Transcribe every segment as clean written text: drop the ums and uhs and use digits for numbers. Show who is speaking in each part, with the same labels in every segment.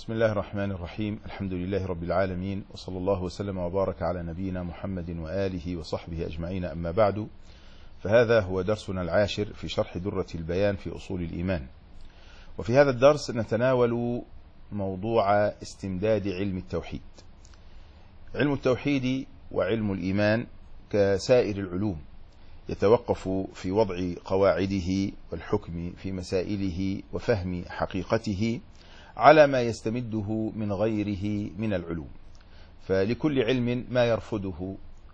Speaker 1: بسم الله الرحمن الرحيم. الحمد لله رب العالمين، وصلى الله وسلم وبارك على نبينا محمد وآله وصحبه أجمعين، أما بعد، فهذا هو درسنا العاشر في شرح درة البيان في أصول الإيمان. وفي هذا الدرس نتناول موضوع استمداد علم التوحيد. علم التوحيد وعلم الإيمان كسائر العلوم يتوقف في وضع قواعده والحكم في مسائله وفهم حقيقته على ما يستمده من غيره من العلوم، فلكل علم ما يرفضه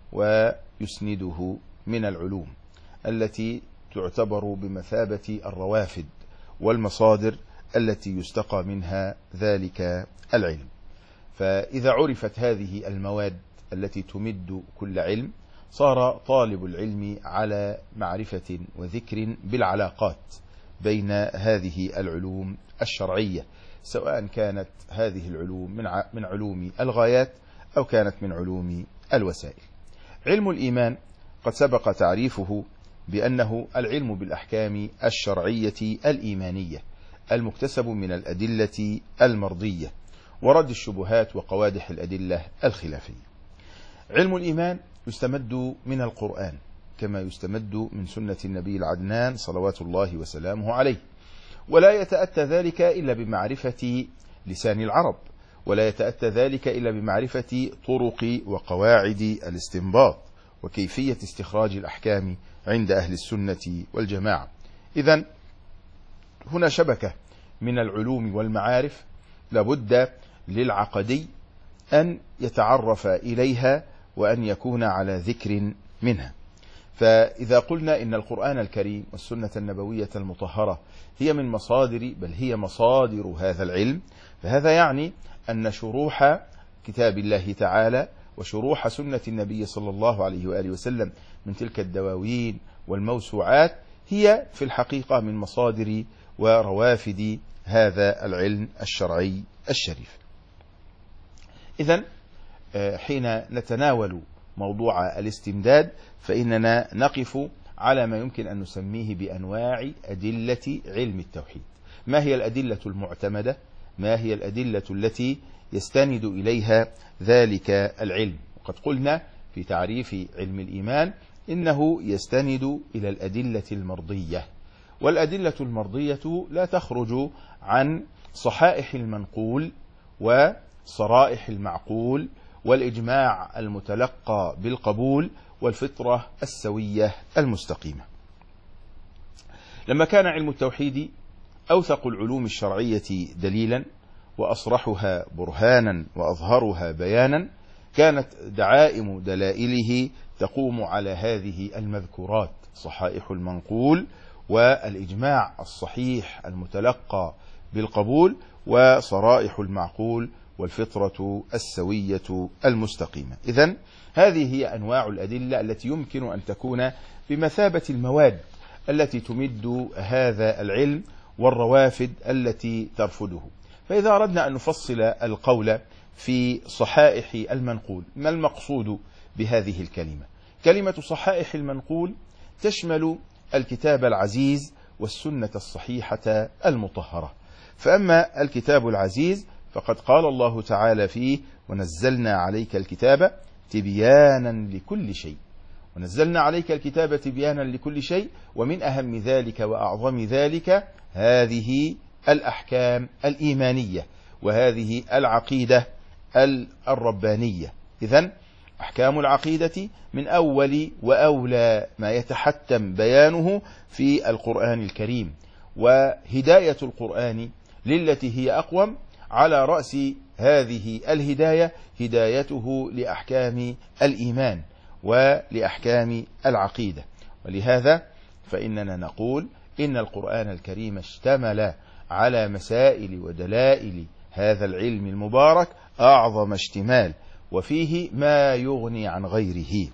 Speaker 1: ويسنده من العلوم التي تعتبر بمثابة الروافد والمصادر التي يستقى منها ذلك العلم. فإذا عرفت هذه المواد التي تمد كل علم، صار طالب العلم على معرفة وذكر بالعلاقات بين هذه العلوم الشرعية، سواء كانت هذه العلوم من علوم الغايات أو كانت من علوم الوسائل. علم الإيمان قد سبق تعريفه بأنه العلم بالأحكام الشرعية الإيمانية المكتسب من الأدلة المرضية ورد الشبهات وقوادح الأدلة الخلافية. علم الإيمان يستمد من القرآن كما يستمد من سنة النبي العدنان صلوات الله وسلامه عليه، ولا يتأتى ذلك إلا بمعرفة لسان العرب، ولا يتأتى ذلك إلا بمعرفة طرق وقواعد الاستنباط وكيفية استخراج الأحكام عند أهل السنة والجماعة. إذن هنا شبكة من العلوم والمعارف لابد للعقدي أن يتعرف إليها وأن يكون على ذكر منها. فإذا قلنا إن القرآن الكريم والسنة النبوية المطهرة هي من مصادر، بل هي مصادر هذا العلم، فهذا يعني أن شروح كتاب الله تعالى وشروح سنة النبي صلى الله عليه وآله وسلم من تلك الدواوين والموسوعات هي في الحقيقة من مصادر وروافد هذا العلم الشرعي الشريف. إذن حين نتناول موضوع الاستمداد فإننا نقف على ما يمكن أن نسميه بأنواع أدلة علم التوحيد. ما هي الأدلة المعتمدة؟ ما هي الأدلة التي يستند إليها ذلك العلم؟ وقد قلنا في تعريف علم الإيمان إنه يستند إلى الأدلة المرضية، والأدلة المرضية لا تخرج عن صحائح المنقول وصرائح المعقول والإجماع المتلقى بالقبول والفطرة السوية المستقيمة. لما كان علم التوحيد أوثق العلوم الشرعية دليلا وأصرحها برهانا وأظهرها بيانا، كانت دعائم دلائله تقوم على هذه المذكورات: صحائح المنقول والإجماع الصحيح المتلقى بالقبول وصرائح المعقول والفطرة السوية المستقيمة. إذن هذه هي أنواع الأدلة التي يمكن أن تكون بمثابة المواد التي تمد هذا العلم والروافد التي ترفده. فإذا أردنا أن نفصل القول في صحائح المنقول، ما المقصود بهذه الكلمة؟ كلمة صحائح المنقول تشمل الكتاب العزيز والسنة الصحيحة المطهرة. فأما الكتاب العزيز فقد قال الله تعالى فيه: ونزلنا عليك الكتاب تبيانا لكل شيء. ونزلنا عليك الكتاب تبيانا لكل شيء، ومن أهم ذلك وأعظم ذلك هذه الأحكام الإيمانية وهذه العقيدة الربانية. إذن أحكام العقيدة من أول وأولى ما يتحتم بيانه في القرآن الكريم، وهداية القرآن للتي هي أقوم على رأس هذه الهداية هدايته لأحكام الإيمان ولأحكام العقيدة. ولهذا فإننا نقول إن القرآن الكريم اشتمل على مسائل ودلائل هذا العلم المبارك أعظم اشتمال، وفيه ما يغني عن غيره.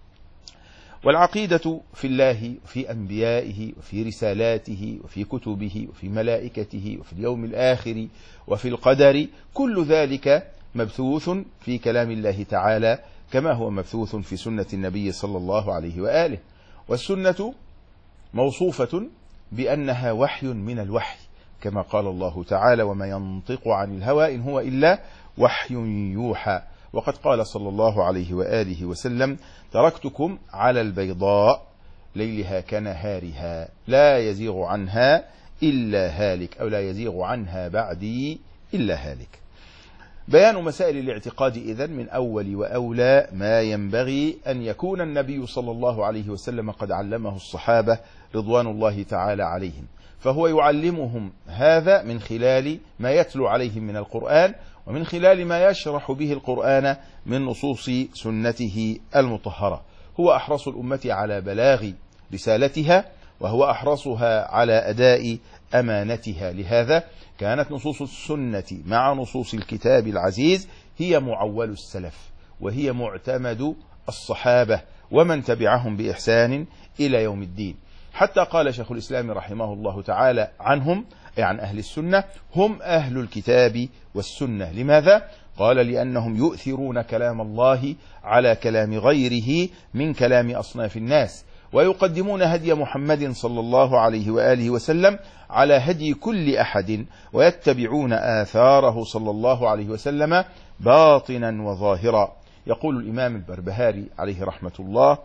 Speaker 1: والعقيدة في الله وفي أنبيائه وفي رسالاته وفي كتبه وفي ملائكته وفي اليوم الآخر وفي القدر، كل ذلك مبثوث في كلام الله تعالى كما هو مبثوث في سنة النبي صلى الله عليه وآله. والسنة موصوفة بأنها وحي من الوحي كما قال الله تعالى: وما ينطق عن الهوى إن هو إلا وحي يوحى. وقد قال صلى الله عليه وآله وسلم: تركتكم على البيضاء ليلها كنهارها لا يزيغ عنها إلا هالك، أو لا يزيغ عنها بعدي إلا هالك. بيان مسائل الاعتقاد إذن من أول وأولى ما ينبغي أن يكون النبي صلى الله عليه وسلم قد علمه الصحابة رضوان الله تعالى عليهم، فهو يعلمهم هذا من خلال ما يتلو عليهم من القرآن، ومن خلال ما يشرح به القرآن من نصوص سنته المطهرة. هو أحرص الأمة على بلاغ رسالتها، وهو أحرصها على أداء أمانتها. لهذا كانت نصوص السنة مع نصوص الكتاب العزيز هي معول السلف، وهي معتمد الصحابة ومن تبعهم بإحسان إلى يوم الدين. حتى قال شيخ الإسلام رحمه الله تعالى عنهم، أي عن أهل السنة: هم أهل الكتاب والسنة. لماذا؟ قال: لأنهم يؤثرون كلام الله على كلام غيره من كلام أصناف الناس، ويقدمون هدي محمد صلى الله عليه وآله وسلم على هدي كل أحد، ويتبعون آثاره صلى الله عليه وسلم باطنا وظاهرا. يقول الإمام البربهاري عليه رحمة الله: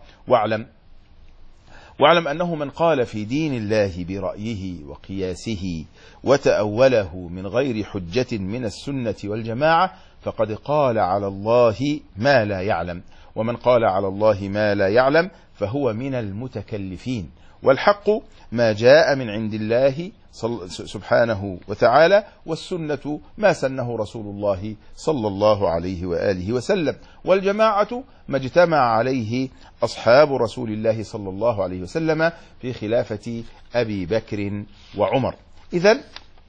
Speaker 1: واعلم أنه من قال في دين الله برأيه وقياسه وتأوله من غير حجة من السنة والجماعة فقد قال على الله ما لا يعلم، ومن قال على الله ما لا يعلم فهو من المتكلفين. والحق ما جاء من عند الله سبحانه وتعالى، والسنة ما سنه رسول الله صلى الله عليه وآله وسلم، والجماعة ما اجتمع عليه أصحاب رسول الله صلى الله عليه وسلم في خلافة أبي بكر وعمر. إذن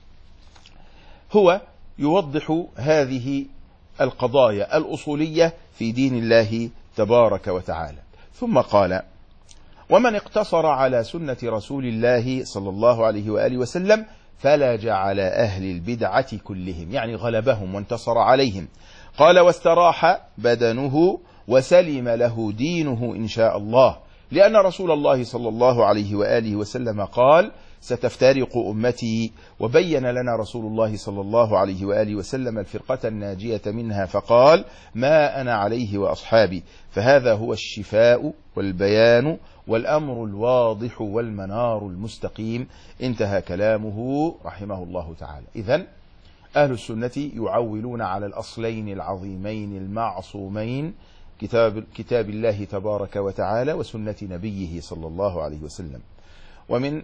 Speaker 1: هو يوضح هذه القضايا الأصولية في دين الله تبارك وتعالى. ثم قال: ومن اقتصر على سنة رسول الله صلى الله عليه وآله وسلم فلج على أهل البدعة كلهم، يعني غلبهم وانتصر عليهم. قال: واستراح بدنه وسلم له دينه إن شاء الله، لأن رسول الله صلى الله عليه وآله وسلم قال: ستفترق أمتي، وبين لنا رسول الله صلى الله عليه وآله وسلم الفرقة الناجية منها فقال: ما أنا عليه وأصحابي. فهذا هو الشفاء والبيان والأمر الواضح والمنار المستقيم. انتهى كلامه رحمه الله تعالى. إذن أهل السنة يعولون على الأصلين العظيمين المعصومين، كتاب الله تبارك وتعالى وسنة نبيه صلى الله عليه وسلم. ومن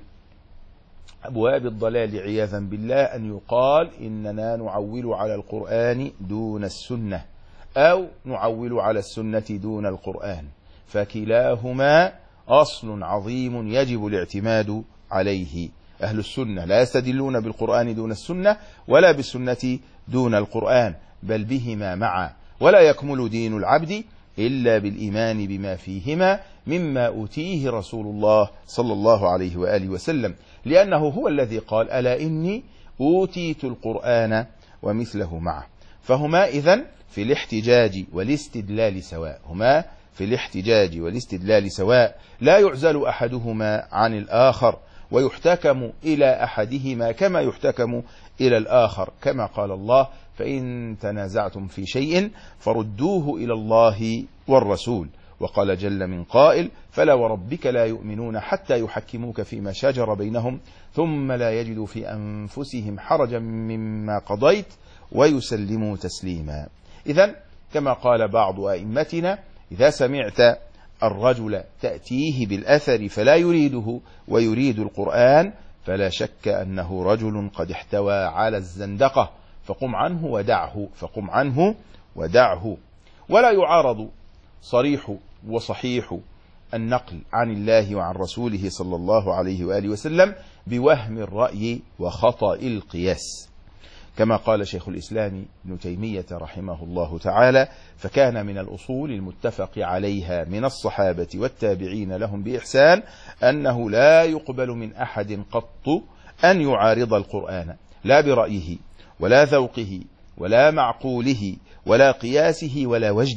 Speaker 1: أبواب الضلال عياذا بالله أن يقال إننا نعول على القرآن دون السنة، أو نعول على السنة دون القرآن، فكلاهما أصل عظيم يجب الاعتماد عليه. أهل السنة لا يستدلون بالقرآن دون السنة، ولا بالسنة دون القرآن، بل بهما معا. ولا يكمل دين العبد إلا بالإيمان بما فيهما مما أوتيه رسول الله صلى الله عليه وآله وسلم، لأنه هو الذي قال: ألا إني أوتيت القرآن ومثله معه. فهما إذن في الاحتجاج والاستدلال سواء، هما في الاحتجاج والاستدلال سواء، لا يعزل أحدهما عن الآخر، ويحتكم إلى أحدهما كما يحتكم إلى الآخر، كما قال الله: فإن تنازعتم في شيء فردوه إلى الله والرسول. وقال جل من قائل: فلا وربك لا يؤمنون حتى يحكموك فيما شجر بينهم ثم لا يجدوا في أنفسهم حرجا مما قضيت ويسلموا تسليما. إذن كما قال بعض أئمتنا: إذا سمعت الرجل تأتيه بالأثر فلا يريده ويريد القرآن فلا شك أنه رجل قد احتوى على الزندقة، فقم عنه ودعه، فقم عنه ودعه. ولا يعارض صريح وصحيح النقل عن الله وعن رسوله صلى الله عليه وآله وسلم بوهم الرأي وخطأ القياس، كما قال شيخ الإسلام ابن تيمية رحمه الله تعالى: فكان من الأصول المتفق عليها من الصحابة والتابعين لهم بإحسان أنه لا يقبل من أحد قط أن يعارض القرآن، لا برأيه ولا ذوقه ولا معقوله ولا قياسه ولا وجده،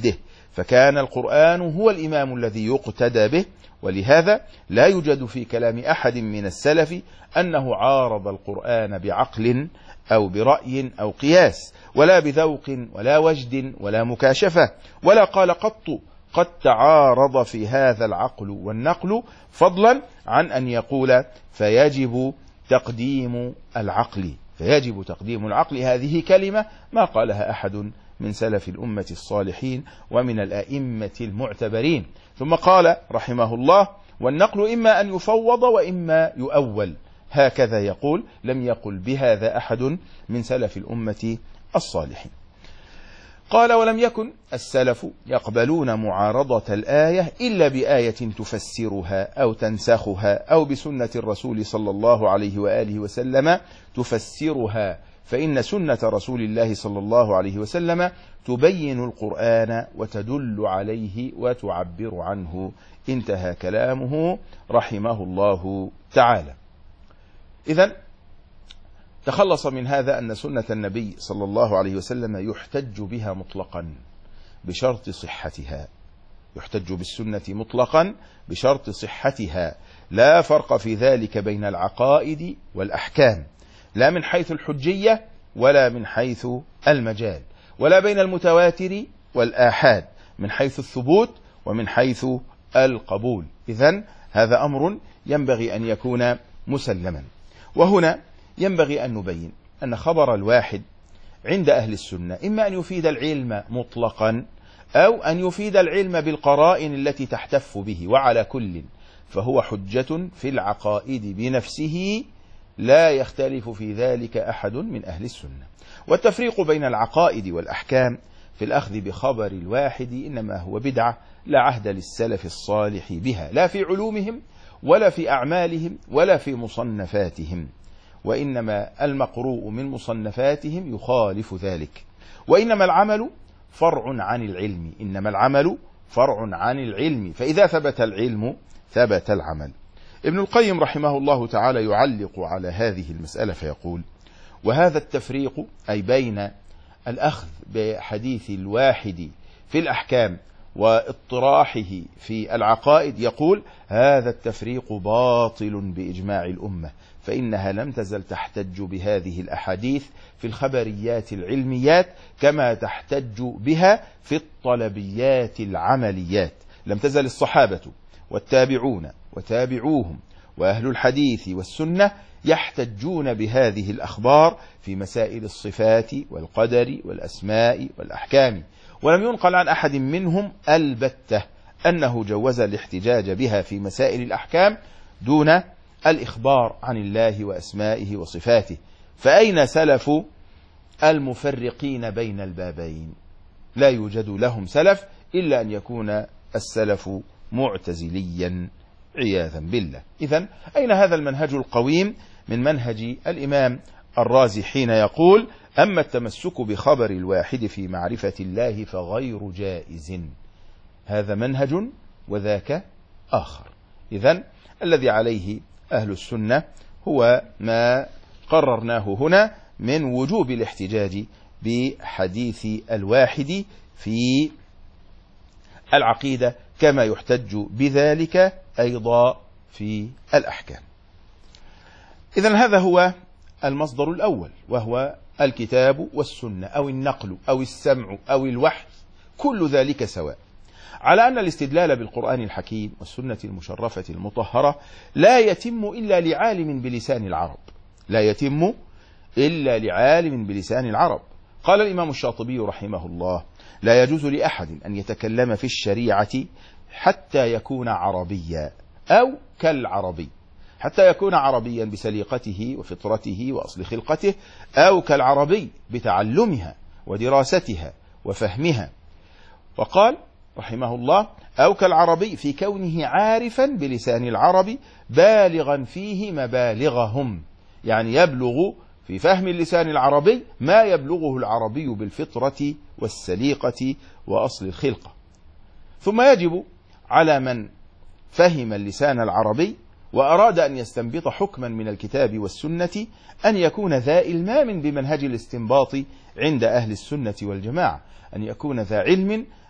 Speaker 1: فكان القرآن هو الإمام الذي يقتدى به، ولهذا لا يوجد في كلام أحد من السلف أنه عارض القرآن بعقل أو برأي أو قياس، ولا بذوق ولا وجد ولا مكاشفة، ولا قال قط قد تعارض في هذا العقل والنقل، فضلا عن أن يقول فيجب تقديم العقل. فيجب تقديم العقل، هذه كلمة ما قالها أحد من سلف الأمة الصالحين ومن الأئمة المعتبرين. ثم قال رحمه الله: والنقل إما أن يفوض وإما يؤول. هكذا يقول، لم يقل بهذا أحد من سلف الأمة الصالحين. قال: ولم يكن السلف يقبلون معارضة الآية إلا بآية تفسرها أو تنسخها، أو بسنة الرسول صلى الله عليه وآله وسلم تفسرها، فإن سنة رسول الله صلى الله عليه وسلم تبين القرآن وتدل عليه وتعبر عنه. انتهى كلامه رحمه الله تعالى. إذن تخلص من هذا أن سنة النبي صلى الله عليه وسلم يحتج بها مطلقا بشرط صحتها، يحتج بالسنة مطلقا بشرط صحتها، لا فرق في ذلك بين العقائد والأحكام، لا من حيث الحجية ولا من حيث المجال، ولا بين المتواتر والآحاد، من حيث الثبوت ومن حيث القبول. إذن هذا أمر ينبغي أن يكون مسلما. وهنا ينبغي أن نبين أن خبر الواحد عند أهل السنة إما أن يفيد العلم مطلقا أو أن يفيد العلم بالقرائن التي تحتف به، وعلى كل فهو حجة في العقائد بنفسه، لا يختلف في ذلك أحد من أهل السنة. والتفريق بين العقائد والأحكام في الأخذ بخبر الواحد إنما هو بدعة لا عهد للسلف الصالح بها، لا في علومهم ولا في أعمالهم ولا في مصنفاتهم، وإنما المقروء من مصنفاتهم يخالف ذلك. وإنما العمل فرع عن العلم، إنما العمل فرع عن العلم، فإذا ثبت العلم ثبت العمل. ابن القيم رحمه الله تعالى يعلق على هذه المسألة فيقول: وهذا التفريق أي بين الأخذ بحديث الواحد في الأحكام واطراحه في العقائد، يقول: هذا التفريق باطل بإجماع الأمة، فإنها لم تزل تحتج بهذه الأحاديث في الخبريات العلميات كما تحتج بها في الطلبيات العمليات. لم تزل الصحابة والتابعون وتابعوهم وأهل الحديث والسنة يحتجون بهذه الأخبار في مسائل الصفات والقدر والأسماء والأحكام، ولم ينقل عن أحد منهم البتة أنه جوز الاحتجاج بها في مسائل الأحكام دون الإخبار عن الله وأسمائه وصفاته. فأين سلف المفرقين بين البابين؟ لا يوجد لهم سلف إلا أن يكون السلف معتزليا عياذا بالله. إذن أين هذا المنهج القويم من منهج الإمام الرازي حين يقول: أما التمسك بخبر الواحد في معرفة الله فغير جائز؟ هذا منهج وذاك آخر. إذن الذي عليه أهل السنة هو ما قررناه هنا من وجوب الاحتجاج بحديث الواحد في العقيدة، كما يحتج بذلك أيضا في الأحكام. إذن هذا هو المصدر الأول، وهو الكتاب والسنة أو النقل أو السمع أو الوحي، كل ذلك سواء، على أن الاستدلال بالقرآن الحكيم والسنة المشرفة المطهرة لا يتم إلا لعالم بلسان العرب، لا يتم إلا لعالم بلسان العرب. قال الإمام الشاطبي رحمه الله: لا يجوز لأحد أن يتكلم في الشريعة حتى يكون عربيا أو كالعربي، حتى يكون عربيا بسليقته وفطرته وأصل خلقته، أو كالعربي بتعلمها ودراستها وفهمها. وقال رحمه الله: أو كالعربي في كونه عارفا بلسان العرب بالغا فيه مبالغهم، يعني يبلغ في فهم اللسان العربي ما يبلغه العربي بالفطرة والسليقة وأصل الخلقة. ثم يجب على من فهم اللسان العربي وأراد أن يستنبط حكما من الكتاب والسنة أن يكون ذا إلمام بمنهج الاستنباط عند أهل السنة والجماعة، أن يكون ذا علم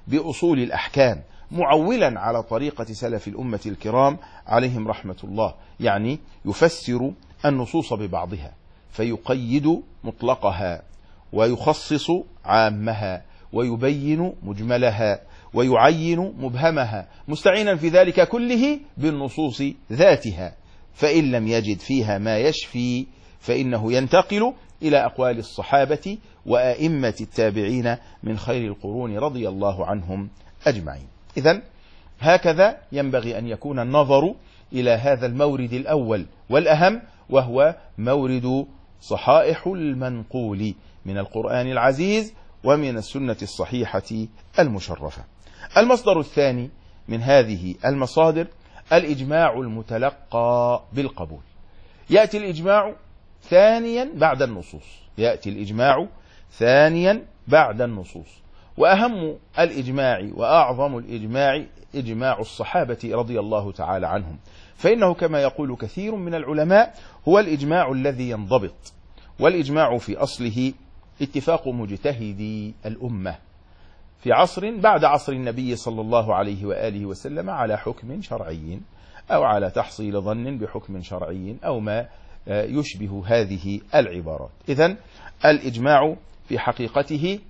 Speaker 1: بأصول الأحكام، معولا على طريقة سلف الأمة الكرام عليهم رحمة الله، يعني يفسر النصوص ببعضها فيقيد مطلقها ويخصص عامها ويبين مجملها ويعين مبهمها، مستعينا في ذلك كله بالنصوص ذاتها، فإن لم يجد فيها ما يشفي فإنه ينتقل إلى أقوال الصحابة وأئمة التابعين من خير القرون رضي الله عنهم أجمعين. إذن هكذا ينبغي أن يكون النظر إلى هذا المورد الأول والأهم، وهو مورد صحائح المنقول من القرآن العزيز ومن السنة الصحيحة المشرفة. المصدر الثاني من هذه المصادر الإجماع المتلقى بالقبول. يأتي الإجماع ثانيا بعد النصوص، يأتي الإجماع ثانيا بعد النصوص، وأهم الإجماع وأعظم الإجماع إجماع الصحابة رضي الله تعالى عنهم، فإنه كما يقول كثير من العلماء هو الإجماع الذي ينضبط، والإجماع في أصله اتفاق مجتهدي الأمة في عصر بعد عصر النبي صلى الله عليه وآله وسلم على حكم شرعي أو على تحصيل ظن بحكم شرعي أو ما يشبه هذه العبارات. إذن الإجماع في حقيقته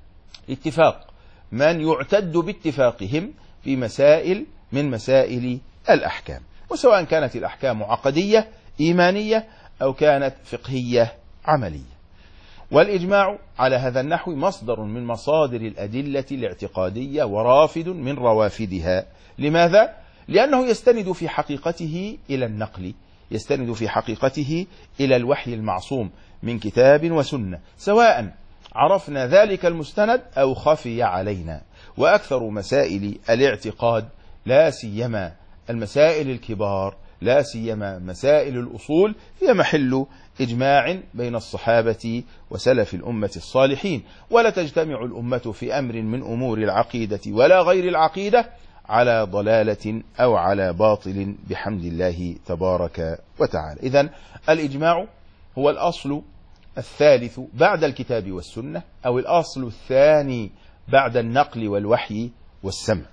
Speaker 1: اتفاق من يعتد باتفاقهم في مسائل من مسائل الأحكام، وسواء كانت الأحكام عقدية إيمانية أو كانت فقهية عملية. والإجماع على هذا النحو مصدر من مصادر الأدلة الاعتقادية ورافد من روافدها. لماذا؟ لأنه يستند في حقيقته إلى النقل، يستند في حقيقته إلى الوحي المعصوم من كتاب وسنة، سواء عرفنا ذلك المستند أو خفي علينا. وأكثر مسائل الاعتقاد لا سيما المسائل الكبار لا سيما مسائل الأصول هي محل إجماع بين الصحابة وسلف الأمة الصالحين، ولا تجتمع الأمة في أمر من أمور العقيدة ولا غير العقيدة على ضلالة أو على باطل بحمد الله تبارك وتعالى. إذن الإجماع هو الأصل الثالث بعد الكتاب والسنة، أو الأصل الثاني بعد النقل والوحي والسمع.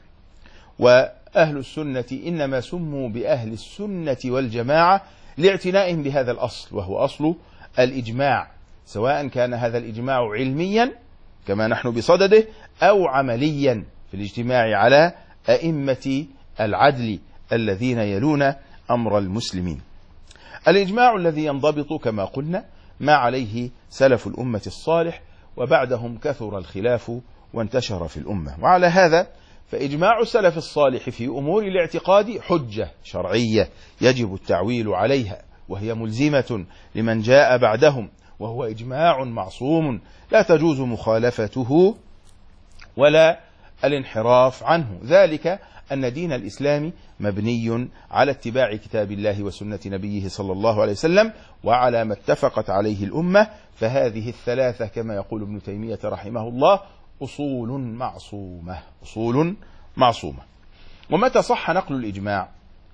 Speaker 1: وأهل السنة إنما سموا بأهل السنة والجماعة لاعتنائهم بهذا الأصل، وهو أصل الإجماع، سواء كان هذا الإجماع علميا كما نحن بصدده أو عمليا في الاجتماع على أئمة العدل الذين يلون أمر المسلمين. الإجماع الذي ينضبط كما قلنا ما عليه سلف الأمة الصالح، وبعدهم كثر الخلاف وانتشر في الأمة. وعلى هذا فإجماع السلف الصالح في أمور الاعتقاد حجة شرعية يجب التعويل عليها، وهي ملزمة لمن جاء بعدهم، وهو إجماع معصوم لا تجوز مخالفته ولا الانحراف عنه، ذلك أن دين الإسلام مبني على اتباع كتاب الله وسنة نبيه صلى الله عليه وسلم وعلى ما اتفقت عليه الأمة، فهذه الثلاثة كما يقول ابن تيمية رحمه الله أصول معصومة، أصول معصومة. ومتى صح نقل الإجماع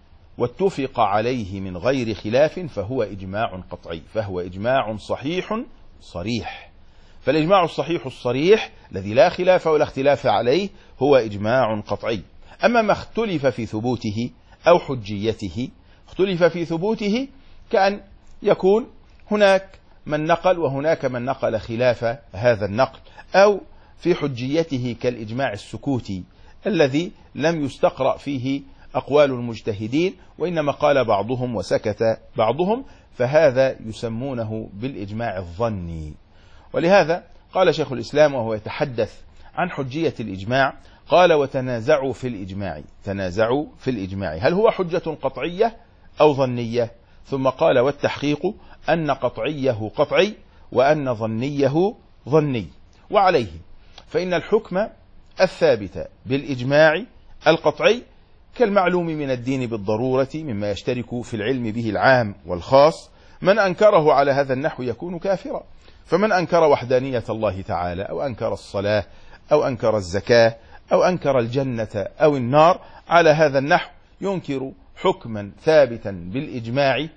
Speaker 1: واتفق عليه من غير خلاف فهو إجماع قطعي، فهو إجماع صحيح صريح. فالإجماع الصحيح الصريح الذي لا خلاف ولا اختلاف عليه هو إجماع قطعي. أما ما اختلف في ثبوته أو حجيته، اختلف في ثبوته كأن يكون هناك من نقل وهناك من نقل خلاف هذا النقل، أو في حجيته كالإجماع السكوتي الذي لم يستقرأ فيه أقوال المجتهدين وإنما قال بعضهم وسكت بعضهم، فهذا يسمونه بالإجماع الظني. ولهذا قال شيخ الإسلام وهو يتحدث عن حجية الإجماع قال: وتنازعوا في الإجماع، تنازعوا في الإجماع هل هو حجة قطعية أو ظنية؟ ثم قال: والتحقيق أن قطعيه قطعي وأن ظنيه ظني. وعليه فإن الحكم الثابت بالإجماع القطعي كالمعلوم من الدين بالضرورة مما يشترك في العلم به العام والخاص، من أنكره على هذا النحو يكون كافرا. فمن أنكر وحدانية الله تعالى أو أنكر الصلاة أو أنكر الزكاة أو أنكر الجنة أو النار على هذا النحو ينكر حكما ثابتا بالإجماع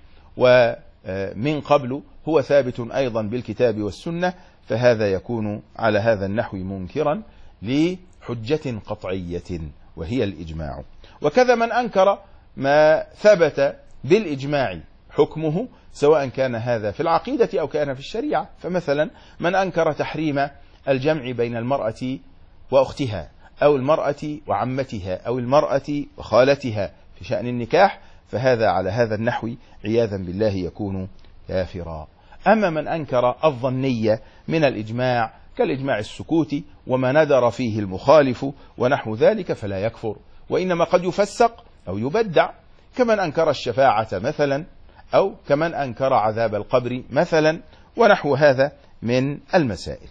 Speaker 1: ومن قبل هو ثابت أيضا بالكتاب والسنة، فهذا يكون على هذا النحو منكرا حجة قطعية وهي الإجماع. وكذا من أنكر ما ثبت بالإجماع حكمه، سواء كان هذا في العقيدة أو كان في الشريعة. فمثلا من أنكر تحريم الجمع بين المرأة وأختها أو المرأة وعمتها أو المرأة وخالتها في شأن النكاح، فهذا على هذا النحو عياذا بالله يكون كافرا. أما من أنكر الظنية من الإجماع كالإجماع السكوتي وما ندر فيه المخالف ونحو ذلك فلا يكفر، وإنما قد يفسق أو يبدع، كمن أنكر الشفاعة مثلا، أو كمن أنكر عذاب القبر مثلا، ونحو هذا من المسائل.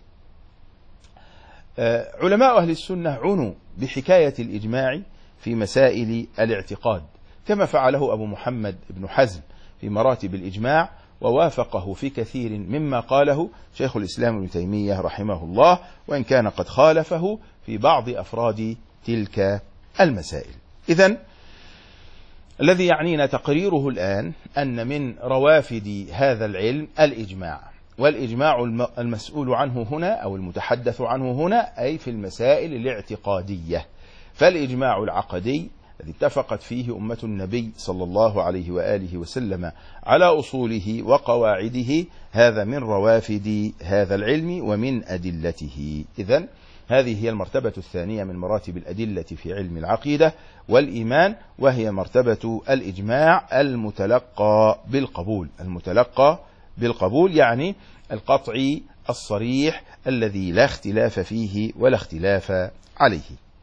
Speaker 1: علماء أهل السنة عنوا بحكاية الإجماع في مسائل الاعتقاد، كما فعله أبو محمد بن حزم في مراتب الإجماع، ووافقه في كثير مما قاله شيخ الإسلام ابن تيمية رحمه الله، وإن كان قد خالفه في بعض أفراد تلك المسائل. إذن الذي يعنينا تقريره الآن أن من روافد هذا العلم الإجماع، والإجماع المسؤول عنه هنا أو المتحدث عنه هنا أي في المسائل الاعتقادية. فالإجماع العقدي الذي اتفقت فيه أمة النبي صلى الله عليه وآله وسلم على أصوله وقواعده، هذا من روافد هذا العلم ومن أدلته. إذن هذه هي المرتبة الثانية من مراتب الأدلة في علم العقيدة والإيمان، وهي مرتبة الإجماع المتلقى بالقبول. المتلقى بالقبول يعني القطعي الصريح الذي لا اختلاف فيه ولا اختلاف عليه.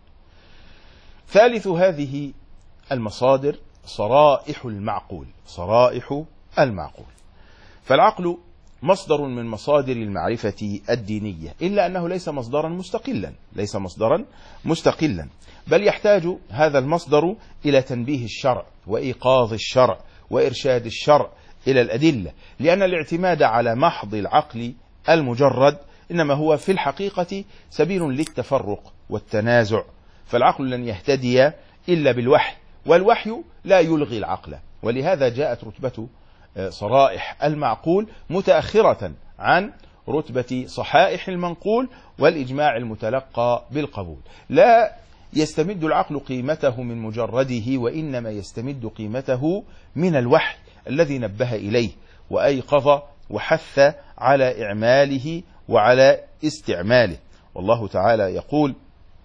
Speaker 1: ثالث هذه المصادر صرائح المعقول. صرائح المعقول، فالعقل مصدر من مصادر المعرفة الدينية، إلا أنه ليس مصدرا مستقلا، ليس مصدرا مستقلا، بل يحتاج هذا المصدر إلى تنبيه الشرع وإيقاظ الشرع وإرشاد الشرع إلى الأدلة، لأن الاعتماد على محض العقل المجرد إنما هو في الحقيقة سبيل للتفرق والتنازع، فالعقل لن يهتدي إلا بالوحي، والوحي لا يلغي العقل، ولهذا جاءت رتبة صرائح المعقول متأخرة عن رتبة صحائح المنقول والإجماع المتلقى بالقبول. لا يستمد العقل قيمته من مجرده، وإنما يستمد قيمته من الوحي الذي نبه إليه وأيقظ وحث على إعماله وعلى استعماله. والله تعالى يقول: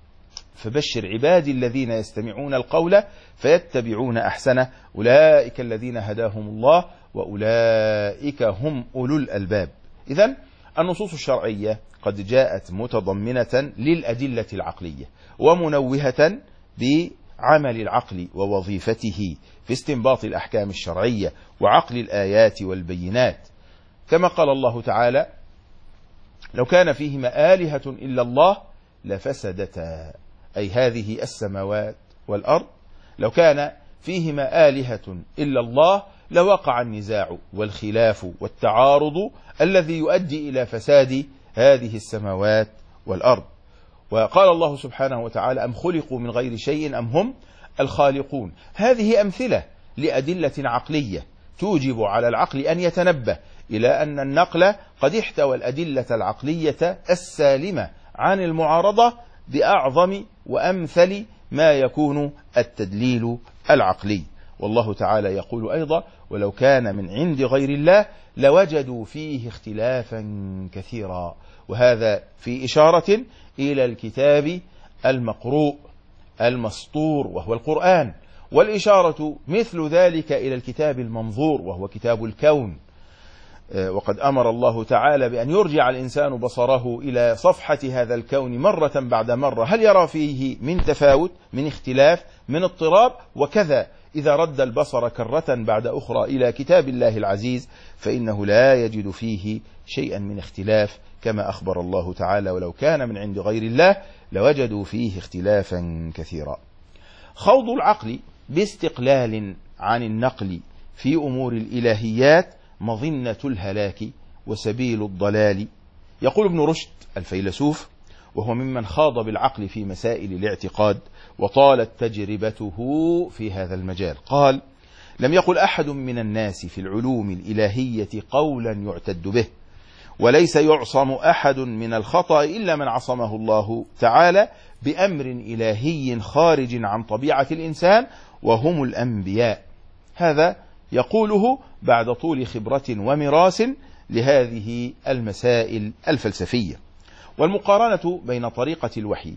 Speaker 1: فبشر عبادي الذين يستمعون القول فيتبعون أحسنه أولئك الذين هداهم الله وأولئك هم أولو الألباب. إذن النصوص الشرعية قد جاءت متضمنة للأدلة العقلية ومنوهة بعمل العقل ووظيفته في استنباط الأحكام الشرعية وعقل الآيات والبينات، كما قال الله تعالى: لو كان فيهما آلهة إلا الله لفسدتا، أي هذه السماوات والأرض، لو كان فيهما آلهة إلا الله لوقع النزاع والخلاف والتعارض الذي يؤدي إلى فساد هذه السماوات والأرض. وقال الله سبحانه وتعالى: أم خلقوا من غير شيء أم هم الخالقون. هذه أمثلة لأدلة عقلية توجب على العقل أن يتنبه إلى أن النقل قد احتوى الأدلة العقلية السالمة عن المعارضة بأعظم وأمثل ما يكون التدليل العقلي. والله تعالى يقول أيضا: ولو كان من عند غير الله لوجدوا فيه اختلافا كثيرا. وهذا في إشارة إلى الكتاب المقروء المسطور وهو القرآن، والإشارة مثل ذلك إلى الكتاب المنظور وهو كتاب الكون. وقد أمر الله تعالى بأن يرجع الإنسان بصره إلى صفحة هذا الكون مرة بعد مرة، هل يرى فيه من تفاوت، من اختلاف، من اضطراب؟ وكذا إذا رد البصر كرة بعد أخرى إلى كتاب الله العزيز فإنه لا يجد فيه شيئا من اختلاف، كما أخبر الله تعالى: ولو كان من عند غير الله لوجدوا فيه اختلافا كثيرا. خوض العقل باستقلال عن النقل في أمور الإلهيات مظنة الهلاك وسبيل الضلال. يقول ابن رشد الفيلسوف، وهو ممن خاض بالعقل في مسائل الاعتقاد وطالت تجربته في هذا المجال، قال: لم يقل أحد من الناس في العلوم الإلهية قولا يعتد به وليس يعصم أحد من الخطأ إلا من عصمه الله تعالى بأمر إلهي خارج عن طبيعة الإنسان وهم الأنبياء. هذا يقوله بعد طول خبرة ومراس لهذه المسائل الفلسفية. والمقارنة بين طريقة الوحي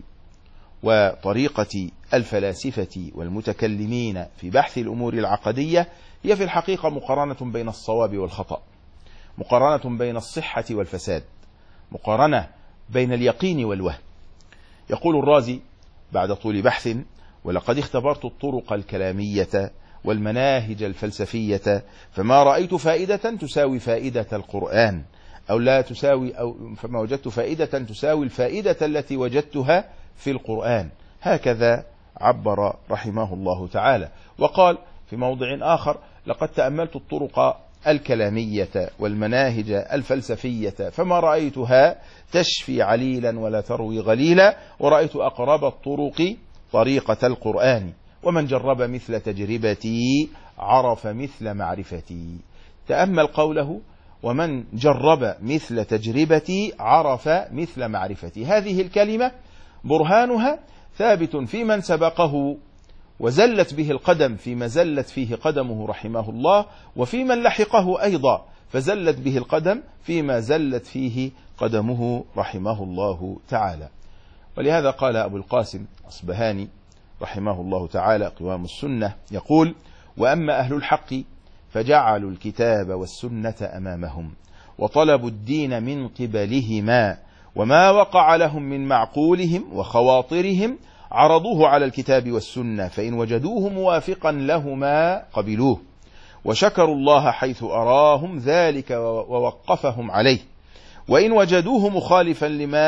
Speaker 1: وطريقة الفلاسفة والمتكلمين في بحث الأمور العقدية هي في الحقيقة مقارنة بين الصواب والخطأ، مقارنة بين الصحة والفساد، مقارنة بين اليقين والوهم. يقول الرازي بعد طول بحث: ولقد اختبرت الطرق الكلامية والمناهج الفلسفية فما رأيت فائدة تساوي فائدة القرآن أو لا تساوي فما وجدت فائدة تساوي الفائدة التي وجدتها في القرآن. هكذا عبر رحمه الله تعالى. وقال في موضع آخر: لقد تأملت الطرق الكلامية والمناهج الفلسفية فما رأيتها تشفي عليلا ولا تروي غليلا، ورأيت أقرب الطرق طريقة القرآن، ومن جرب مثل تجربتي عرف مثل معرفتي. تأمل قوله: ومن جرب مثل تجربتي عرف مثل معرفتي. هذه الكلمة برهانها ثابت في من سبقه وزلت به القدم فيما زلت فيه قدمه رحمه الله، وفي من لحقه أيضا فزلت به القدم فيما زلت فيه قدمه رحمه الله تعالى. ولهذا قال أبو القاسم الأصبهاني رحمه الله تعالى قوام السنة يقول: وأما أهل الحق فجعلوا الكتاب والسنة أمامهم وطلبوا الدين من قبلهما، وما وقع لهم من معقولهم وخواطرهم عرضوه على الكتاب والسنة، فإن وجدوه موافقا لهما قبلوه، وشكروا الله حيث أراهم ذلك ووقفهم عليه، وإن وجدوه مخالفا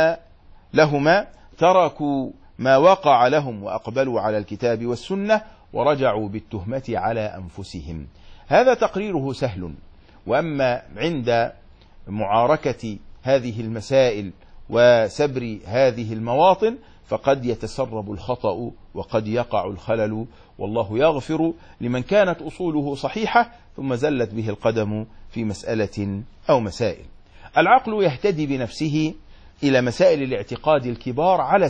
Speaker 1: لهما تركوا ما وقع لهم وأقبلوا على الكتاب والسنة ورجعوا بالتهمة على أنفسهم. هذا تقريره سهل، وأما عند معاركة هذه المسائل وسبر هذه المواطن فقد يتسرب الخطأ وقد يقع الخلل، والله يغفر لمن كانت أصوله صحيحة ثم زلت به القدم في مسألة أو مسائل. العقل يهتدي بنفسه إلى مسائل الاعتقاد الكبار على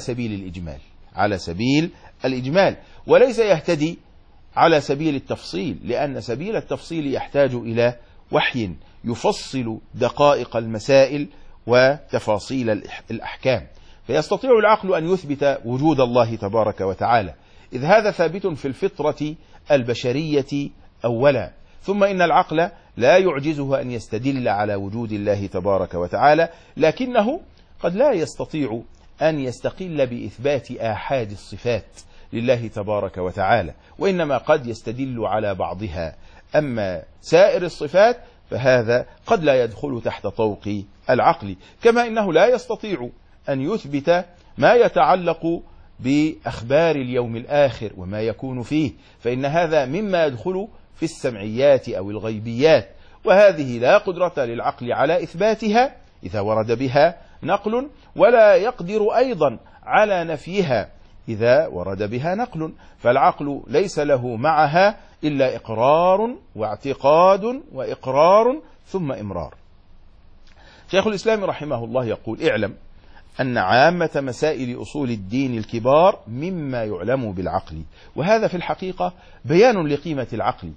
Speaker 1: سبيل الإجمال، وليس يهتدي على سبيل التفصيل، لأن سبيل التفصيل يحتاج إلى وحي يفصل دقائق المسائل وتفاصيل الأحكام، فيستطيع العقل أن يثبت وجود الله تبارك وتعالى، إذ هذا ثابت في الفطرة البشرية أولا، ثم إن العقل لا يعجزه أن يستدل على وجود الله تبارك وتعالى، لكنه قد لا يستطيع أن يستقل بإثبات آحاد الصفات لله تبارك وتعالى، وإنما قد يستدل على بعضها. أما سائر الصفات فهذا قد لا يدخل تحت طوق العقل، كما إنه لا يستطيع أن يثبت ما يتعلق بأخبار اليوم الآخر وما يكون فيه، فإن هذا مما يدخل في السمعيات أو الغيبيات، وهذه لا قدرة للعقل على إثباتها إذا ورد بها نقل، ولا يقدر أيضا على نفيها إذا ورد بها نقل، فالعقل ليس له معها إلا إقرار واعتقاد وإقرار ثم إمرار. شيخ الإسلام رحمه الله يقول: اعلم أن عامة مسائل أصول الدين الكبار مما يعلم بالعقل، وهذا في الحقيقة بيان لقيمة العقل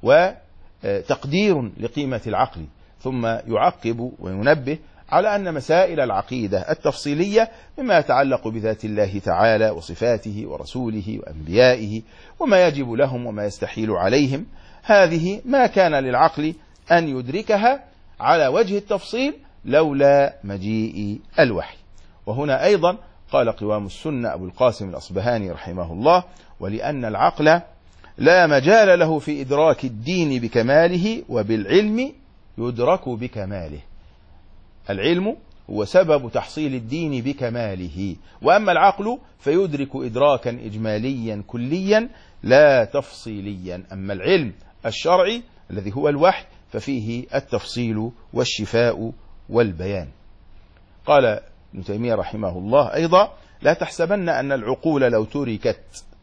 Speaker 1: وتقدير لقيمة العقل، ثم يعقب وينبه على أن مسائل العقيدة التفصيلية مما يتعلق بذات الله تعالى وصفاته ورسوله وأنبيائه وما يجب لهم وما يستحيل عليهم، هذه ما كان للعقل أن يدركها على وجه التفصيل لولا مجيء الوحي. وهنا أيضا قال قوام السنة أبو القاسم الأصبهاني رحمه الله: ولأن العقل لا مجال له في إدراك الدين بكماله، وبالعلم يدرك بكماله. العلم هو سبب تحصيل الدين بكماله، وأما العقل فيدرك إدراكا إجماليا كليا لا تفصيليا. أما العلم الشرعي الذي هو الوحي ففيه التفصيل والشفاء والبيان. قال ابن تيمية رحمه الله أيضا: لا تحسبن أن العقول لو تركت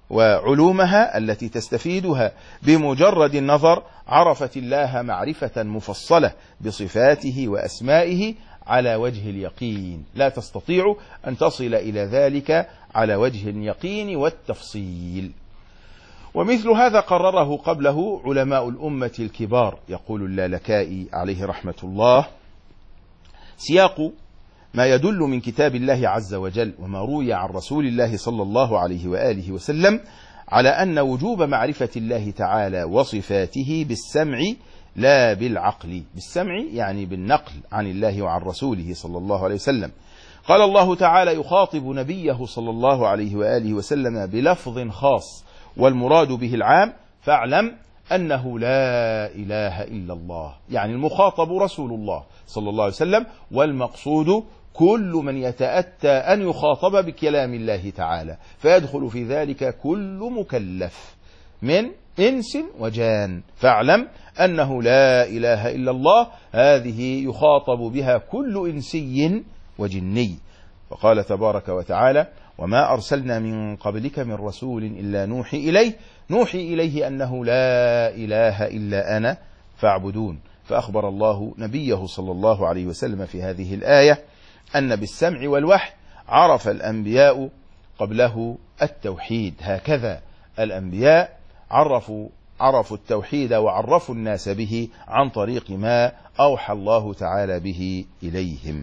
Speaker 1: وعلومها التي تستفيدها بمجرد النظر عرفت الله معرفة مفصلة بصفاته وأسمائه على وجه اليقين، لا تستطيع أن تصل إلى ذلك على وجه اليقين والتفصيل. ومثل هذا قرره قبله علماء الأمة الكبار. يقول اللالكائي عليه رحمة الله: سياق ما يدل من كتاب الله عز وجل وما روي عن رسول الله صلى الله عليه وآله وسلم على أن وجوب معرفة الله تعالى وصفاته بالسمع لا بالعقل. بالسمع يعني بالنقل عن الله وعن رسوله صلى الله عليه وسلم. قال الله تعالى يخاطب نبيه صلى الله عليه وآله وسلم بلفظ خاص والمراد به العام: فاعلم أنه لا إله إلا الله. يعني المخاطب رسول الله صلى الله عليه وسلم، والمقصود كل من يتأتى أن يخاطب بكلام الله تعالى، فيدخل في ذلك كل مكلف من إنس وجان. فاعلم أنه لا إله إلا الله، هذه يخاطب بها كل إنسي وجني. وقال تبارك وتعالى: وما أرسلنا من قبلك من رسول إلا نوحي إليه أنه لا إله إلا أنا فاعبدون. فأخبر الله نبيه صلى الله عليه وسلم في هذه الآية أن بالسمع والوحي عرف الأنبياء قبله التوحيد. هكذا الأنبياء عرفوا التوحيد وعرفوا الناس به عن طريق ما أوحى الله تعالى به إليهم.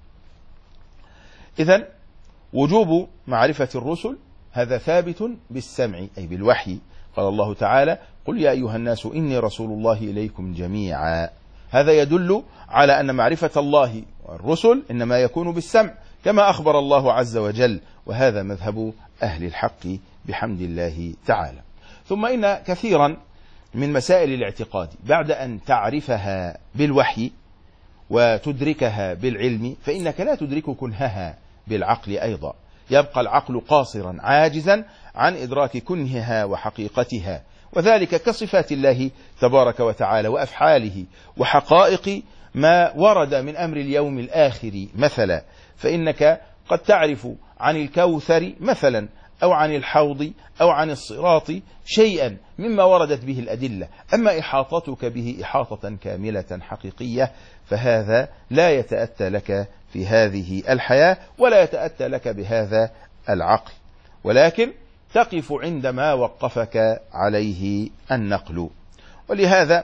Speaker 1: إذن وجوب معرفة الرسل هذا ثابت بالسمع أي بالوحي. قال الله تعالى: قل يا أيها الناس إني رسول الله إليكم جميعا. هذا يدل على أن معرفة الله والرسل إنما يكون بالسمع كما أخبر الله عز وجل، وهذا مذهب أهل الحق بحمد الله تعالى. ثم إن كثيرا من مسائل الاعتقاد بعد أن تعرفها بالوحي وتدركها بالعلم فإنك لا تدرك كنهها بالعقل أيضا، يبقى العقل قاصرا عاجزا عن إدراك كنهها وحقيقتها، وذلك كصفات الله تبارك وتعالى وأفعاله وحقائق ما ورد من أمر اليوم الآخر مثلا. فإنك قد تعرف عن الكوثر مثلا أو عن الحوض أو عن الصراط شيئا مما وردت به الأدلة، أما إحاطتك به إحاطة كاملة حقيقية فهذا لا يتأتى لك في هذه الحياة ولا يتأتى لك بهذا العقل، ولكن تقف عندما وقفك عليه النقل. ولهذا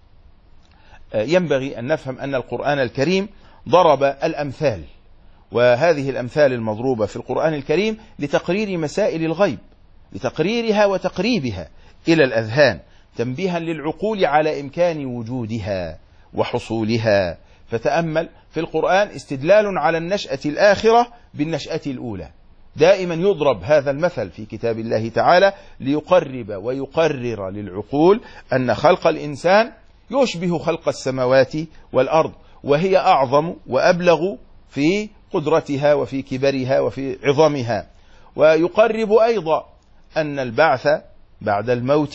Speaker 1: ينبغي أن نفهم أن القرآن الكريم ضرب الأمثال، وهذه الأمثال المضروبة في القرآن الكريم لتقرير مسائل الغيب، لتقريرها وتقريبها إلى الأذهان، تنبيها للعقول على إمكان وجودها وحصولها. فتأمل في القرآن استدلال على النشأة الآخرة بالنشأة الأولى. دائما يضرب هذا المثل في كتاب الله تعالى ليقرب ويقرر للعقول أن خلق الإنسان يشبه خلق السماوات والأرض، وهي أعظم وأبلغ في قدرتها وفي كبرها وفي عظمها. ويقرب أيضا أن البعث بعد الموت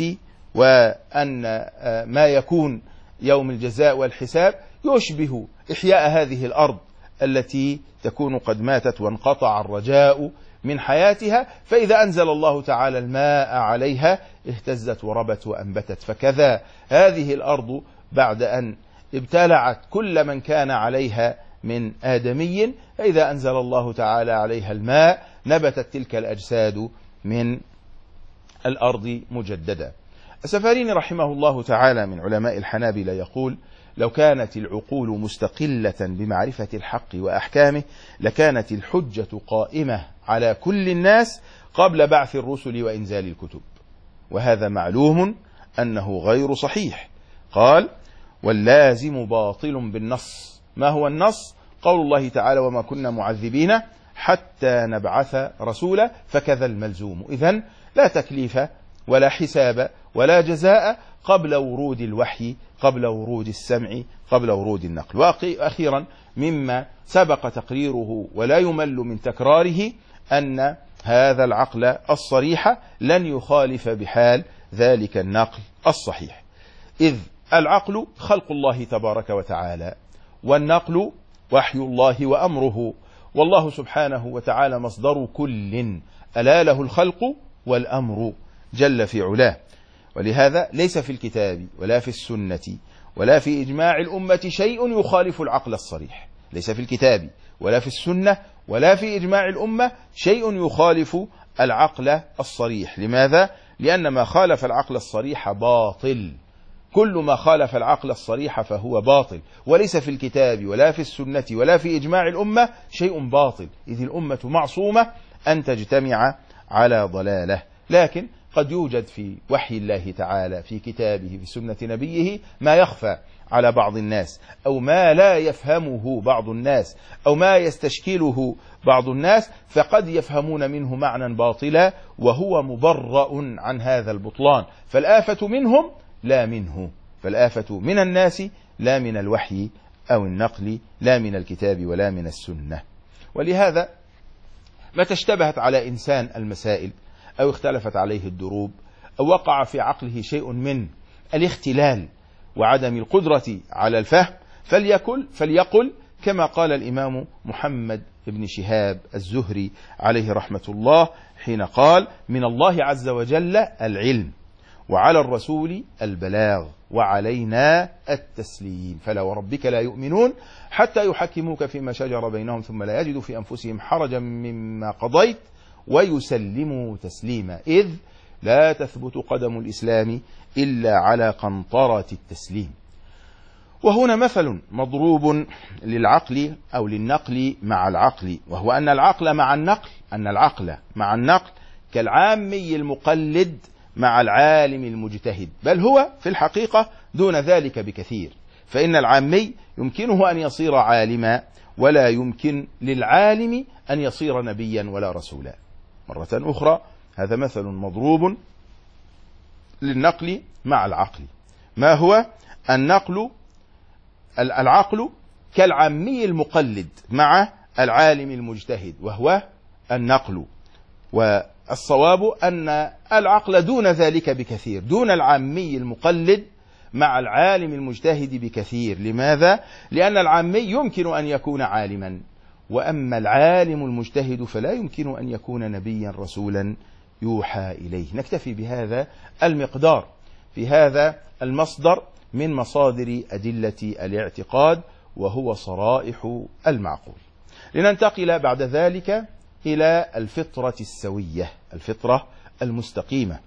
Speaker 1: وأن ما يكون يوم الجزاء والحساب يشبه إحياء هذه الأرض التي تكون قد ماتت وانقطع الرجاء من حياتها، فإذا أنزل الله تعالى الماء عليها اهتزت وربت وأنبتت. فكذا هذه الأرض بعد أن ابتلعت كل من كان عليها من آدمي، فإذا أنزل الله تعالى عليها الماء نبتت تلك الأجساد من الأرض مجددا. السفاريني رحمه الله تعالى من علماء الحنابلة يقول: لو كانت العقول مستقلة بمعرفة الحق وأحكامه لكانت الحجة قائمة على كل الناس قبل بعث الرسل وإنزال الكتب، وهذا معلوم أنه غير صحيح. قال: واللازم باطل بالنص. ما هو النص؟ قول الله تعالى: وما كنا معذبين حتى نبعث رسولا، فكذا الملزوم. إذن لا تكليف ولا حساب ولا جزاء قبل ورود الوحي، قبل ورود السمع، قبل ورود النقل. وأخيرا مما سبق تقريره ولا يمل من تكراره أن هذا العقل الصريح لن يخالف بحال ذلك النقل الصحيح، إذ العقل خلق الله تبارك وتعالى، والنقل وحي الله وأمره، والله سبحانه وتعالى مصدر كل، ألا له الخلق والأمر جل في علاه. ولهذا ليس في الكتاب ولا في السنة ولا في إجماع الأمة شيء يخالف العقل الصريح. ليس في الكتاب ولا في السنة ولا في إجماع الأمة شيء يخالف العقل الصريح. لماذا؟ لأن ما خالف العقل الصريح باطل. كل ما خالف العقل الصريح فهو باطل، وليس في الكتاب ولا في السنة ولا في إجماع الأمة شيء باطل، إذ الأمة معصومة أن تجتمع على ضلاله. لكن قد يوجد في وحي الله تعالى في كتابه في سنة نبيه ما يخفى على بعض الناس، أو ما لا يفهمه بعض الناس، أو ما يستشكله بعض الناس، فقد يفهمون منه معنى باطلا وهو مبرأ عن هذا البطلان. فالآفة منهم لا منه، فالآفة من الناس لا من الوحي أو النقل، لا من الكتاب ولا من السنة. ولهذا متى اشتبهت على إنسان المسائل أو اختلفت عليه الدروب أو وقع في عقله شيء من الاختلال وعدم القدرة على الفهم فليقل كما قال الإمام محمد بن شهاب الزهري عليه رحمة الله حين قال: من الله عز وجل العلم، وعلى الرسول البلاغ، وعلينا التسليم. فلا وربك لا يؤمنون حتى يحكموك فيما شجر بينهم ثم لا يجدوا في أنفسهم حرجا مما قضيت ويسلموا تسليما، إذ لا تثبت قدم الإسلام إلا على قنطرة التسليم. وهنا مثل مضروب للعقل أو للنقل مع العقل، وهو أن العقل مع النقل كالعامي المقلد مع العالم المجتهد، بل هو في الحقيقة دون ذلك بكثير. فإن العامي يمكنه أن يصير عالما، ولا يمكن للعالم أن يصير نبيا ولا رسولا. مرة أخرى هذا مثل مضروب للنقل مع العقل. ما هو العقل كالعامي المقلد مع العالم المجتهد، وهو النقل. والصواب أن العقل دون ذلك بكثير، دون العامي المقلد مع العالم المجتهد بكثير. لماذا؟ لأن العامي يمكن أن يكون عالما، وأما العالم المجتهد فلا يمكن أن يكون نبيا رسولا يوحى إليه. نكتفي بهذا المقدار في هذا المصدر من مصادر أدلة الاعتقاد، وهو صرائح المعقول. لننتقل بعد ذلك إلى الفطرة السوية، الفطرة المستقيمة.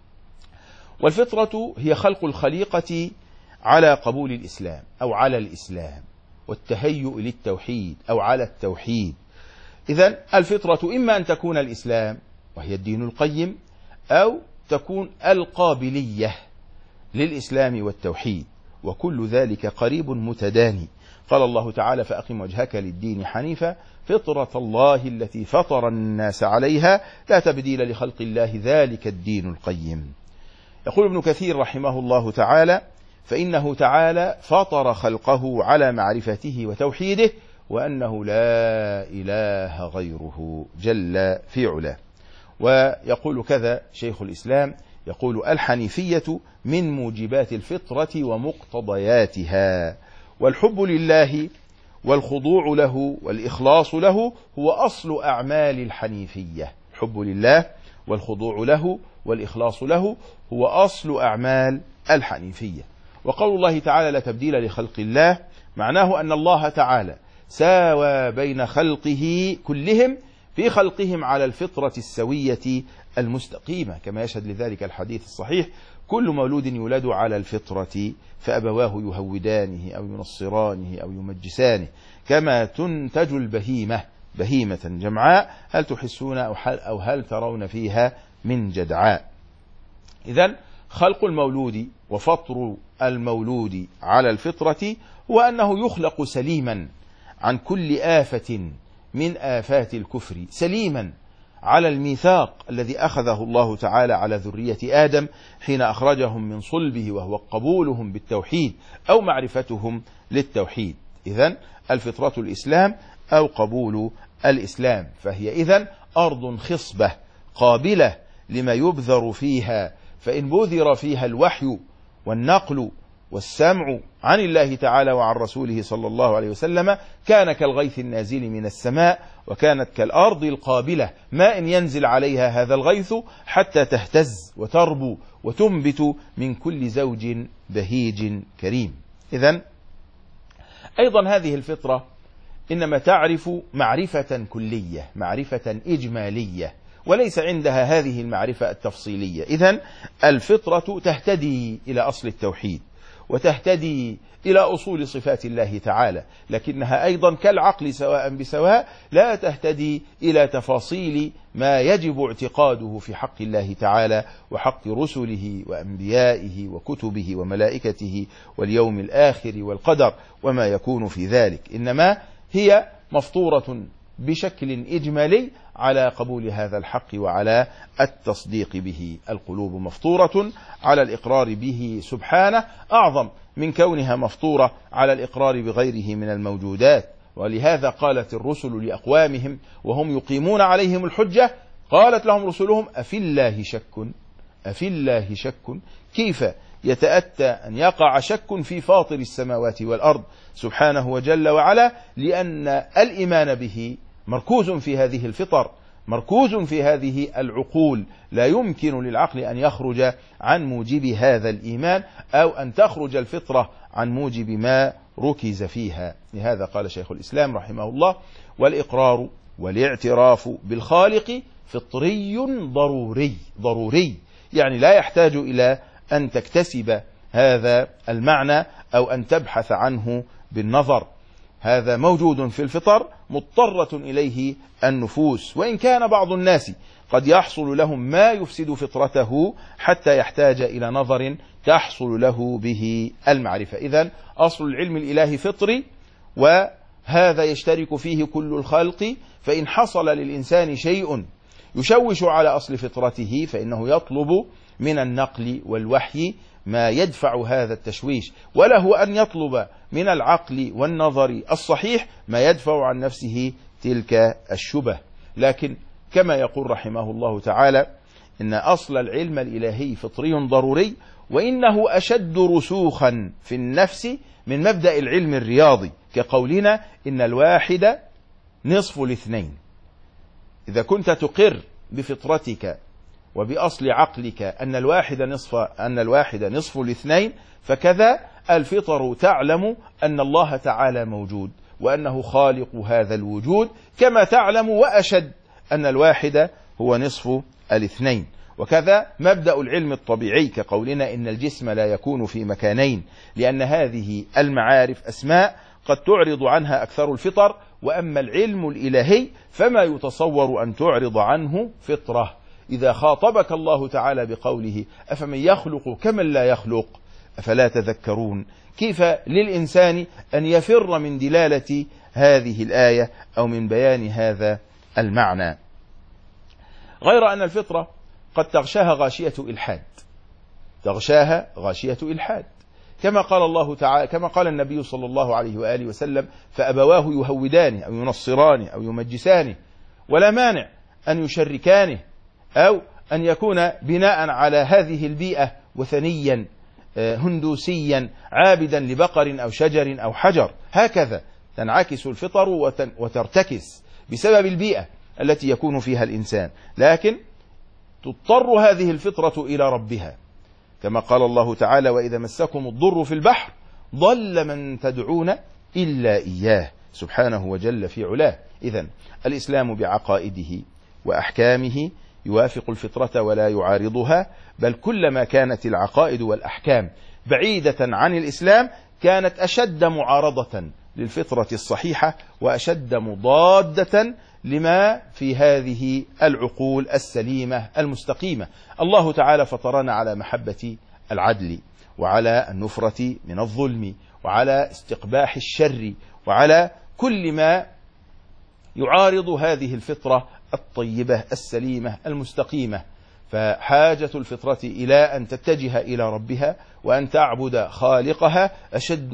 Speaker 1: والفطرة هي خلق الخليقة على قبول الإسلام أو على الإسلام، والتهيؤ للتوحيد أو على التوحيد. إذن الفطرة إما أن تكون الإسلام وهي الدين القيم، أو تكون القابلية للإسلام والتوحيد، وكل ذلك قريب متداني. قال الله تعالى: فأقم وجهك للدين حنيفا فطرة الله التي فطر الناس عليها لا تبديل لخلق الله ذلك الدين القيم. يقول ابن كثير رحمه الله تعالى: فإنه تعالى فطر خلقه على معرفته وتوحيده، وأنه لا إله غيره جل في علاه. ويقول كذا شيخ الإسلام، يقول: الحنيفية من موجبات الفطرة ومقتضياتها، والحب لله والخضوع له والإخلاص له هو أصل أعمال الحنيفية. الحب لله والخضوع له والإخلاص له هو أصل أعمال الحنيفية. وقول الله تعالى: لا تبديل لخلق الله، معناه أن الله تعالى ساوى بين خلقه كلهم في خلقهم على الفطرة السوية المستقيمة، كما يشهد لذلك الحديث الصحيح: كل مولود يولد على الفطرة فأبواه يهودانه أو ينصرانه أو يمجسانه، كما تنتج البهيمة بهيمة جمعاء هل تحسون أو هل ترون فيها من جدعاء. إذن خلق المولود وفطر المولود على الفطرة هو أنه يخلق سليما عن كل آفة من آفات الكفر، سليما على الميثاق الذي أخذه الله تعالى على ذرية آدم حين أخرجهم من صلبه، وهو قبولهم بالتوحيد أو معرفتهم للتوحيد. إذن الفطرة الإسلام أو قبول الإسلام، فهي إذن أرض خصبة قابلة لما يبذر فيها، فإن بذر فيها الوحي والنقل والسمع عن الله تعالى وعن رسوله صلى الله عليه وسلم كان كالغيث النازل من السماء وكانت كالأرض القابلة ما إن ينزل عليها هذا الغيث حتى تهتز وتربو وتنبت من كل زوج بهيج كريم. إذن أيضا هذه الفطرة إنما تعرف معرفة كلية، معرفة إجمالية، وليس عندها هذه المعرفة التفصيلية. إذن الفطرة تهتدي إلى أصل التوحيد وتهتدي إلى أصول صفات الله تعالى، لكنها أيضا كالعقل سواء بسواء لا تهتدي إلى تفاصيل ما يجب اعتقاده في حق الله تعالى وحق رسله وأنبيائه وكتبه وملائكته واليوم الآخر والقدر وما يكون في ذلك، إنما هي مفطورة بشكل إجمالي على قبول هذا الحق وعلى التصديق به. القلوب مفطورة على الإقرار به سبحانه أعظم من كونها مفطورة على الإقرار بغيره من الموجودات. ولهذا قالت الرسل لأقوامهم وهم يقيمون عليهم الحجة، قالت لهم رسلهم أفي الله شك، أفي الله شك. كيف يتأتى أن يقع شك في فاطر السماوات والأرض سبحانه وجل وعلا؟ لأن الإيمان به مركوز في هذه الفطر، مركوز في هذه العقول، لا يمكن للعقل أن يخرج عن موجب هذا الإيمان أو أن تخرج الفطرة عن موجب ما ركز فيها. لهذا قال شيخ الإسلام رحمه الله: والإقرار والاعتراف بالخالق فطري ضروري، ضروري يعني لا يحتاج إلى أن تكتسب هذا المعنى أو أن تبحث عنه بالنظر، هذا موجود في الفطر مضطرة إليه النفوس، وإن كان بعض الناس قد يحصل لهم ما يفسد فطرته حتى يحتاج إلى نظر تحصل له به المعرفة. إذن أصل العلم الإلهي فطري، وهذا يشترك فيه كل الخلق، فإن حصل للإنسان شيء يشوش على أصل فطرته فإنه يطلب من النقل والوحي ما يدفع هذا التشويش، وله أن يطلب من العقل والنظر الصحيح ما يدفع عن نفسه تلك الشبه. لكن كما يقول رحمه الله تعالى إن أصل العلم الإلهي فطري ضروري، وإنه أشد رسوخا في النفس من مبدأ العلم الرياضي، كقولنا إن الواحد نصف الاثنين. إذا كنت تقر بفطرتك وبأصل عقلك أن الواحد نصف الاثنين، فكذا الفطر تعلم أن الله تعالى موجود وأنه خالق هذا الوجود، كما تعلم وأشد أن الواحد هو نصف الاثنين. وكذا مبدأ العلم الطبيعي، كقولنا إن الجسم لا يكون في مكانين، لأن هذه المعارف أسماء قد تعرض عنها أكثر الفطر، وأما العلم الإلهي فما يتصور أن تعرض عنه فطرة. إذا خاطبك الله تعالى بقوله أفمن يخلق كمن لا يخلق أفلا تذكرون، كيف للإنسان أن يفر من دلالة هذه الآية أو من بيان هذا المعنى؟ غير أن الفطرة قد تغشاها غاشية إلحاد، تغشاها غاشية إلحاد، كما قال الله تعالى، كما قال النبي صلى الله عليه وآله وسلم: فأبواه يهودانه أو ينصرانه أو يمجسانه، ولا مانع أن يشركانه أو أن يكون بناء على هذه البيئة وثنيا هندوسيا عابدا لبقر أو شجر أو حجر. هكذا تنعكس الفطر وترتكس بسبب البيئة التي يكون فيها الإنسان، لكن تضطر هذه الفطرة إلى ربها، كما قال الله تعالى: وإذا مسكم الضر في البحر ضل من تدعون إلا إياه سبحانه وجل في علاه. إذن الإسلام بعقائده وأحكامه يوافق الفطرة ولا يعارضها، بل كلما كانت العقائد والأحكام بعيدة عن الإسلام كانت أشد معارضة للفطرة الصحيحة وأشد مضادة لما في هذه العقول السليمة المستقيمة. الله تعالى فطرنا على محبة العدل، وعلى النفرة من الظلم، وعلى استقباح الشر، وعلى كل ما يعارض هذه الفطرة الطيبة السليمة المستقيمة. فحاجة الفطرة إلى أن تتجه إلى ربها وأن تعبد خالقها أشد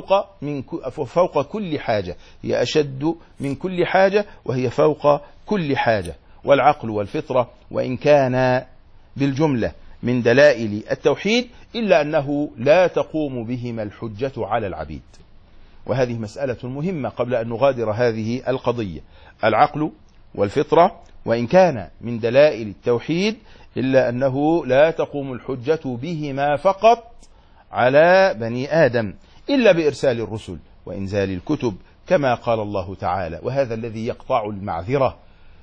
Speaker 1: وفوق كل حاجة، هي أشد من كل حاجة وهي فوق كل حاجة. والعقل والفطرة وإن كان بالجملة من دلائل التوحيد إلا أنه لا تقوم بهما الحجة على العبيد، وهذه مسألة مهمة قبل أن نغادر هذه القضية. العقل والفطرة وإن كان من دلائل التوحيد إلا أنه لا تقوم الحجة بهما فقط على بني آدم إلا بإرسال الرسل وإنزال الكتب كما قال الله تعالى، وهذا الذي يقطع المعذرة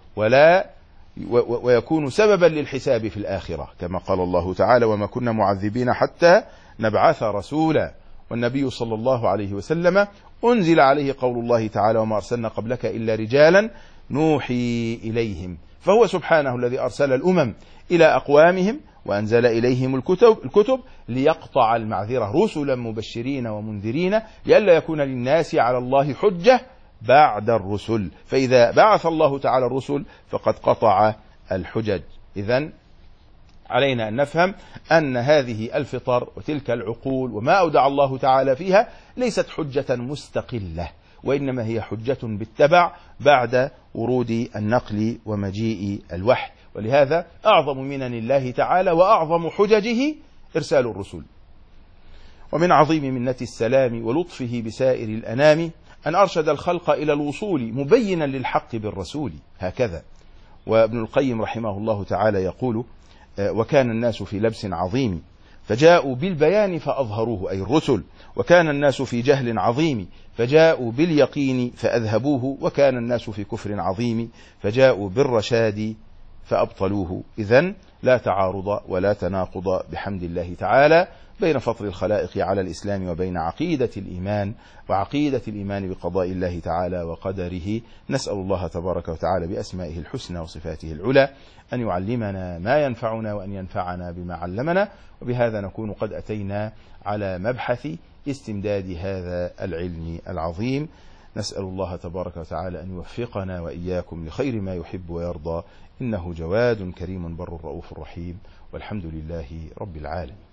Speaker 1: ويكون سببا للحساب في الآخرة كما قال الله تعالى: وما كنا معذبين حتى نبعث رسولا. والنبي صلى الله عليه وسلم أنزل عليه قول الله تعالى: وما أرسلنا قبلك إلا رجالا نوحي إليهم. فهو سبحانه الذي أرسل الأمم إلى أقوامهم وأنزل إليهم الكتب ليقطع المعذرة، رسلا مبشرين ومنذرين لئلا يكون للناس على الله حجة بعد الرسل. فإذا بعث الله تعالى الرسل فقد قطع الحجج. إذن علينا أن نفهم أن هذه الفطر وتلك العقول وما أودع الله تعالى فيها ليست حجة مستقلة، وإنما هي حجة بالتبع بعد ورود النقل ومجيء الوحي. ولهذا أعظم منن الله تعالى وأعظم حججه إرسال الرسل. ومن عظيم منة السلام ولطفه بسائر الأنام أن أرشد الخلق إلى الوصول مبينا للحق بالرسول. هكذا. وابن القيم رحمه الله تعالى يقول: وكان الناس في لبس عظيم فجاءوا بالبيان فأظهروه، أي الرسل. وكان الناس في جهل عظيم فجاءوا باليقين فأذهبوه. وكان الناس في كفر عظيم فجاءوا بالرشاد فأبطلوه. إذن لا تعارض ولا تناقض بحمد الله تعالى بين فطر الخلائق على الإسلام وبين عقيدة الإيمان وعقيدة الإيمان بقضاء الله تعالى وقدره. نسأل الله تبارك وتعالى بأسمائه الحسنى وصفاته العلى أن يعلمنا ما ينفعنا وأن ينفعنا بما علمنا. وبهذا نكون قد أتينا على مبحث استمداد هذا العلم العظيم. نسأل الله تبارك وتعالى أن يوفقنا وإياكم لخير ما يحب ويرضى، إنه جواد كريم بر رؤوف رحيم، والحمد لله رب العالمين.